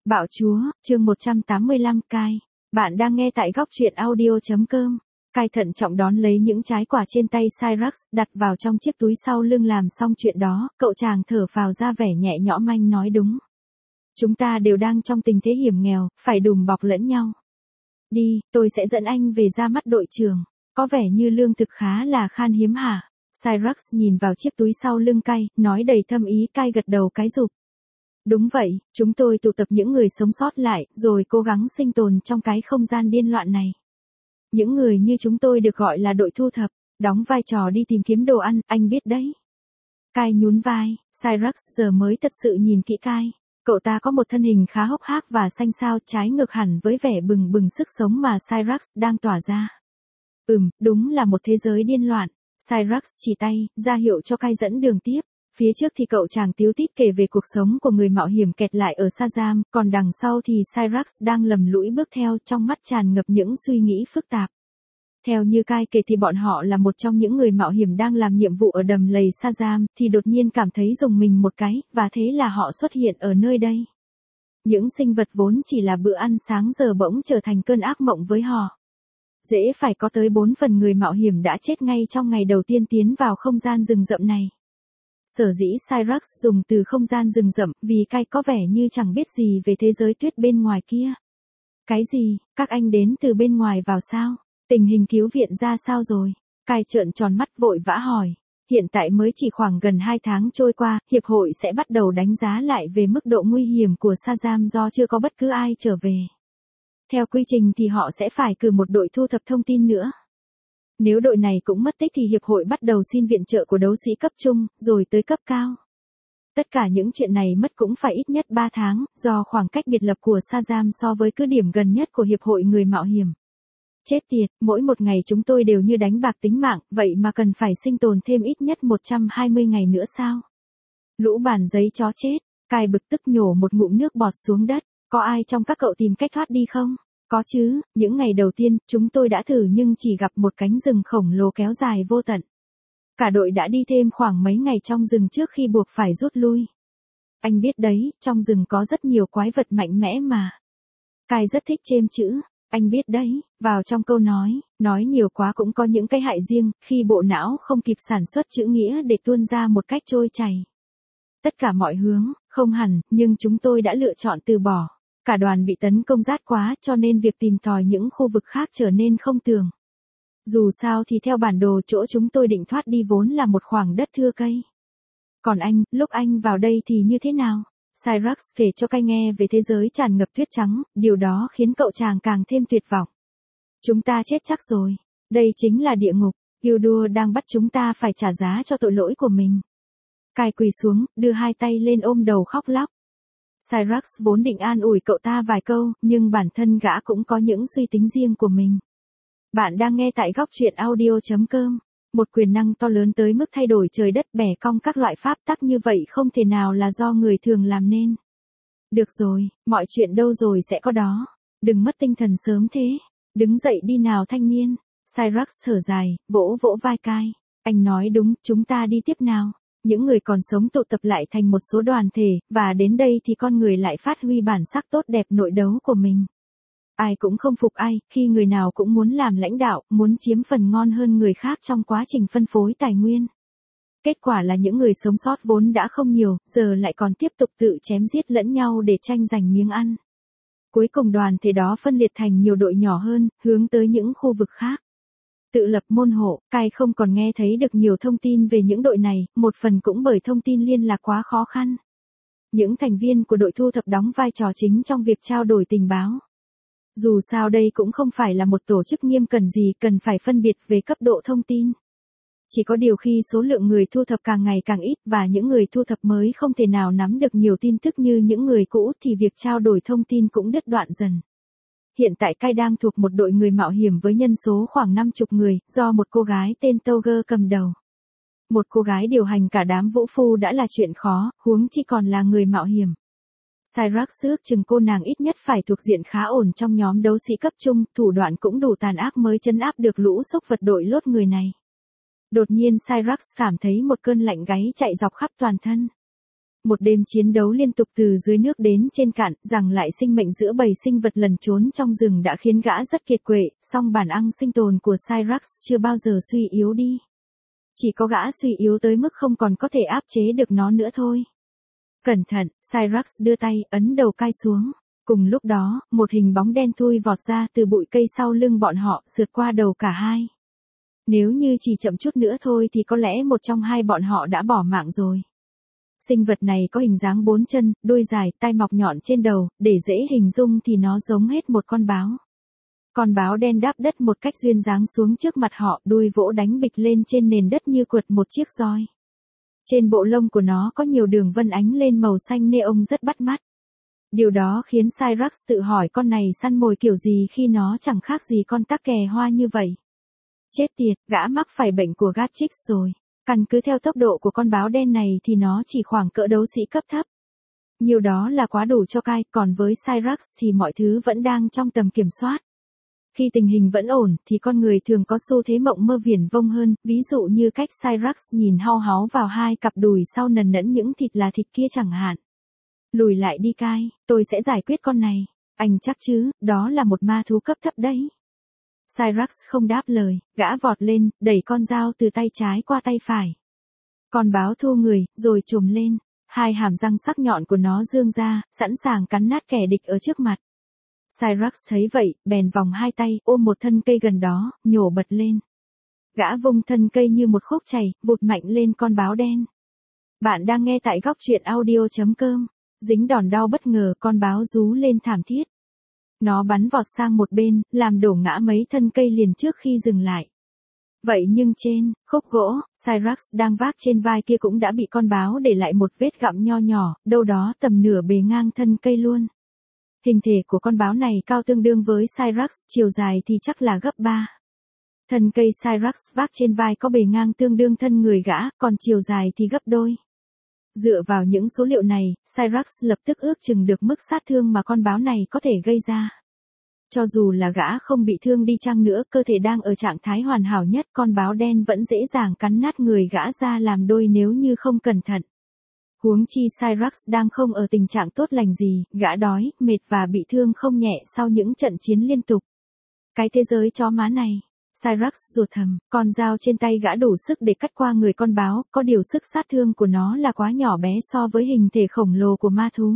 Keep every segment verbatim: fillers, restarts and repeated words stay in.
Bạo chúa, chương một trăm tám mươi lăm cai. Bạn đang nghe tại góc truyện audio.com. Cai thận trọng đón lấy những trái quả trên tay Cyrax, đặt vào trong chiếc túi sau lưng. Làm xong chuyện đó, cậu chàng thở phào ra vẻ nhẹ nhõm. Anh nói đúng. Chúng ta đều đang trong tình thế hiểm nghèo, phải đùm bọc lẫn nhau. Đi, tôi sẽ dẫn anh về ra mắt đội trưởng. Có vẻ như lương thực khá là khan hiếm hả? Cyrax nhìn vào chiếc túi sau lưng Cai, nói đầy thâm ý. Cai gật đầu cái rụp. Đúng vậy, chúng tôi tụ tập những người sống sót lại, rồi cố gắng sinh tồn trong cái không gian điên loạn này. Những người như chúng tôi được gọi là đội thu thập, đóng vai trò đi tìm kiếm đồ ăn, anh biết đấy. Cai nhún vai, Cyrax giờ mới thật sự nhìn kỹ Cai. Cậu ta có một thân hình khá hốc hác và xanh xao, trái ngược hẳn với vẻ bừng bừng sức sống mà Cyrax đang tỏa ra. Ừm, đúng là một thế giới điên loạn. Cyrax chỉ tay, ra hiệu cho Cai dẫn đường tiếp. Phía trước thì cậu chàng tíu tít kể về cuộc sống của người mạo hiểm kẹt lại ở Shazam, còn đằng sau thì Cyrax đang lầm lũi bước theo, trong mắt tràn ngập những suy nghĩ phức tạp. Theo như Cai kể thì bọn họ là một trong những người mạo hiểm đang làm nhiệm vụ ở đầm lầy Shazam, thì đột nhiên cảm thấy rùng mình một cái, và thế là họ xuất hiện ở nơi đây. Những sinh vật vốn chỉ là bữa ăn sáng giờ bỗng trở thành cơn ác mộng với họ. Dễ phải có tới bốn phần người mạo hiểm đã chết ngay trong ngày đầu tiên tiến vào không gian rừng rậm này. Sở dĩ Cyrax dùng từ không gian rừng rậm, vì Cai có vẻ như chẳng biết gì về thế giới tuyết bên ngoài kia. Cái gì, các anh đến từ bên ngoài vào sao? Tình hình cứu viện ra sao rồi? Cai trợn tròn mắt vội vã hỏi. Hiện tại mới chỉ khoảng gần hai tháng trôi qua, hiệp hội sẽ bắt đầu đánh giá lại về mức độ nguy hiểm của Shazam do chưa có bất cứ ai trở về. Theo quy trình thì họ sẽ phải cử một đội thu thập thông tin nữa. Nếu đội này cũng mất tích thì hiệp hội bắt đầu xin viện trợ của đấu sĩ cấp trung, rồi tới cấp cao. Tất cả những chuyện này mất cũng phải ít nhất ba tháng, do khoảng cách biệt lập của Shazam so với cứ điểm gần nhất của hiệp hội người mạo hiểm. Chết tiệt, mỗi một ngày chúng tôi đều như đánh bạc tính mạng, vậy mà cần phải sinh tồn thêm ít nhất một trăm hai mươi ngày nữa sao? Lũ bàn giấy chó chết, Cai bực tức nhổ một ngụm nước bọt xuống đất. Có ai trong các cậu tìm cách thoát đi không? Có chứ, những ngày đầu tiên, chúng tôi đã thử nhưng chỉ gặp một cánh rừng khổng lồ kéo dài vô tận. Cả đội đã đi thêm khoảng mấy ngày trong rừng trước khi buộc phải rút lui. Anh biết đấy, trong rừng có rất nhiều quái vật mạnh mẽ mà. Cai rất thích chêm chữ, anh biết đấy, vào trong câu nói, nói nhiều quá cũng có những cái hại riêng, khi bộ não không kịp sản xuất chữ nghĩa để tuôn ra một cách trôi chảy. Tất cả mọi hướng, không hẳn, nhưng chúng tôi đã lựa chọn từ bỏ. Cả đoàn bị tấn công rát quá cho nên việc tìm tòi những khu vực khác trở nên không tưởng. Dù sao thì theo bản đồ chỗ chúng tôi định thoát đi vốn là một khoảng đất thưa cây. Còn anh, lúc anh vào đây thì như thế nào? Cyrax kể cho Cai nghe về thế giới tràn ngập tuyết trắng, điều đó khiến cậu chàng càng thêm tuyệt vọng. Chúng ta chết chắc rồi. Đây chính là địa ngục. Gildur đang bắt chúng ta phải trả giá cho tội lỗi của mình. Cai quỳ xuống, đưa hai tay lên ôm đầu khóc lóc. Cyrax vốn định an ủi cậu ta vài câu, nhưng bản thân gã cũng có những suy tính riêng của mình. Bạn đang nghe tại góc truyện audio.com. Một quyền năng to lớn tới mức thay đổi trời đất bẻ cong các loại pháp tắc như vậy không thể nào là do người thường làm nên. Được rồi, mọi chuyện đâu rồi sẽ có đó. Đừng mất tinh thần sớm thế. Đứng dậy đi nào thanh niên. Cyrax thở dài, vỗ vỗ vai Cai. Anh nói đúng, chúng ta đi tiếp nào. Những người còn sống tụ tập lại thành một số đoàn thể, và đến đây thì con người lại phát huy bản sắc tốt đẹp nội đấu của mình. Ai cũng không phục ai, khi người nào cũng muốn làm lãnh đạo, muốn chiếm phần ngon hơn người khác trong quá trình phân phối tài nguyên. Kết quả là những người sống sót vốn đã không nhiều, giờ lại còn tiếp tục tự chém giết lẫn nhau để tranh giành miếng ăn. Cuối cùng đoàn thể đó phân liệt thành nhiều đội nhỏ hơn, hướng tới những khu vực khác. Tự lập môn hộ, Cai không còn nghe thấy được nhiều thông tin về những đội này, một phần cũng bởi thông tin liên lạc quá khó khăn. Những thành viên của đội thu thập đóng vai trò chính trong việc trao đổi tình báo. Dù sao đây cũng không phải là một tổ chức nghiêm cẩn gì cần phải phân biệt về cấp độ thông tin. Chỉ có điều khi số lượng người thu thập càng ngày càng ít và những người thu thập mới không thể nào nắm được nhiều tin tức như những người cũ thì việc trao đổi thông tin cũng đứt đoạn dần. Hiện tại Cai đang thuộc một đội người mạo hiểm với nhân số khoảng năm mươi người, do một cô gái tên Toger cầm đầu. Một cô gái điều hành cả đám vũ phu đã là chuyện khó, huống chi còn là người mạo hiểm. Cyrax ước chừng cô nàng ít nhất phải thuộc diện khá ổn trong nhóm đấu sĩ cấp trung, thủ đoạn cũng đủ tàn ác mới trấn áp được lũ xúc vật đội lốt người này. Đột nhiên Cyrax cảm thấy một cơn lạnh gáy chạy dọc khắp toàn thân. Một đêm chiến đấu liên tục từ dưới nước đến trên cạn, giằng lại sinh mệnh giữa bầy sinh vật lẩn trốn trong rừng đã khiến gã rất kiệt quệ, song bản năng sinh tồn của Cyrax chưa bao giờ suy yếu đi. Chỉ có gã suy yếu tới mức không còn có thể áp chế được nó nữa thôi. Cẩn thận, Cyrax đưa tay, ấn đầu cai xuống. Cùng lúc đó, một hình bóng đen thui vọt ra từ bụi cây sau lưng bọn họ, sượt qua đầu cả hai. Nếu như chỉ chậm chút nữa thôi thì có lẽ một trong hai bọn họ đã bỏ mạng rồi. Sinh vật này có hình dáng bốn chân, đuôi dài, tai mọc nhọn trên đầu, để dễ hình dung thì nó giống hết một con báo. Con báo đen đáp đất một cách duyên dáng xuống trước mặt họ, đuôi vỗ đánh bịch lên trên nền đất như quật một chiếc roi. Trên bộ lông của nó có nhiều đường vân ánh lên màu xanh neon rất bắt mắt. Điều đó khiến Cyrax tự hỏi con này săn mồi kiểu gì khi nó chẳng khác gì con tắc kè hoa như vậy. Chết tiệt, gã mắc phải bệnh của Gatrix rồi. Căn cứ theo tốc độ của con báo đen này thì nó chỉ khoảng cỡ đấu sĩ cấp thấp. Nhiều đó là quá đủ cho Kai, còn với Cyrax thì mọi thứ vẫn đang trong tầm kiểm soát. Khi tình hình vẫn ổn thì con người thường có xu thế mộng mơ viển vông hơn, ví dụ như cách Cyrax nhìn hau háu vào hai cặp đùi sau nần nẫn những thịt là thịt kia chẳng hạn. Lùi lại đi Kai, tôi sẽ giải quyết con này. Anh chắc chứ, đó là một ma thú cấp thấp đấy. Cyrax không đáp lời, gã vọt lên, đẩy con dao từ tay trái qua tay phải. Con báo thu người, rồi trồm lên. Hai hàm răng sắc nhọn của nó dương ra, sẵn sàng cắn nát kẻ địch ở trước mặt. Cyrax thấy vậy, bèn vòng hai tay, ôm một thân cây gần đó, nhổ bật lên. Gã vung thân cây như một khúc chày, vụt mạnh lên con báo đen. Bạn đang nghe tại góc truyện audio chấm com. Dính đòn đau bất ngờ, con báo rú lên thảm thiết. Nó bắn vọt sang một bên, làm đổ ngã mấy thân cây liền trước khi dừng lại. Vậy nhưng trên khúc gỗ, Cyrax đang vác trên vai kia cũng đã bị con báo để lại một vết gặm nho nhỏ, đâu đó tầm nửa bề ngang thân cây luôn. Hình thể của con báo này cao tương đương với Cyrax, chiều dài thì chắc là gấp ba. Thân cây Cyrax vác trên vai có bề ngang tương đương thân người gã, còn chiều dài thì gấp đôi. Dựa vào những số liệu này, Cyrax lập tức ước chừng được mức sát thương mà con báo này có thể gây ra. Cho dù là gã không bị thương đi chăng nữa, cơ thể đang ở trạng thái hoàn hảo nhất, con báo đen vẫn dễ dàng cắn nát người gã ra làm đôi nếu như không cẩn thận. Huống chi Cyrax đang không ở tình trạng tốt lành gì, gã đói, mệt và bị thương không nhẹ sau những trận chiến liên tục. Cái thế giới chó má này. Cyrax ruột thầm, con dao trên tay gã đủ sức để cắt qua người con báo, có điều sức sát thương của nó là quá nhỏ bé so với hình thể khổng lồ của ma thú.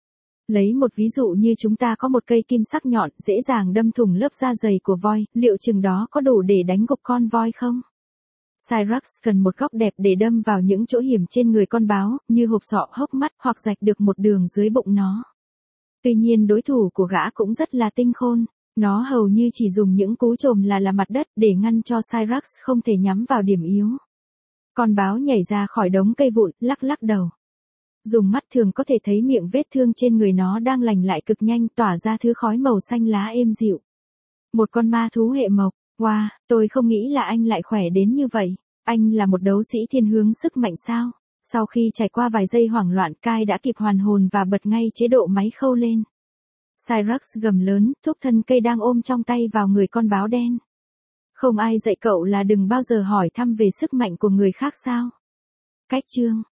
Lấy một ví dụ như chúng ta có một cây kim sắc nhọn, dễ dàng đâm thủng lớp da dày của voi, liệu chừng đó có đủ để đánh gục con voi không? Cyrax cần một góc đẹp để đâm vào những chỗ hiểm trên người con báo, như hộp sọ, hốc mắt, hoặc rạch được một đường dưới bụng nó. Tuy nhiên đối thủ của gã cũng rất là tinh khôn. Nó hầu như chỉ dùng những cú chồm là là mặt đất để ngăn cho Cyrax không thể nhắm vào điểm yếu. Con báo nhảy ra khỏi đống cây vụn, lắc lắc đầu. Dùng mắt thường có thể thấy miệng vết thương trên người nó đang lành lại cực nhanh, tỏa ra thứ khói màu xanh lá êm dịu. Một con ma thú hệ mộc. Wow, tôi không nghĩ là anh lại khỏe đến như vậy. Anh là một đấu sĩ thiên hướng sức mạnh sao? Sau khi trải qua vài giây hoảng loạn, Kai đã kịp hoàn hồn và bật ngay chế độ máy khâu lên. Cyrax gầm lớn, thúc thân cây đang ôm trong tay vào người con báo đen. Không ai dạy cậu là đừng bao giờ hỏi thăm về sức mạnh của người khác sao? Cách chương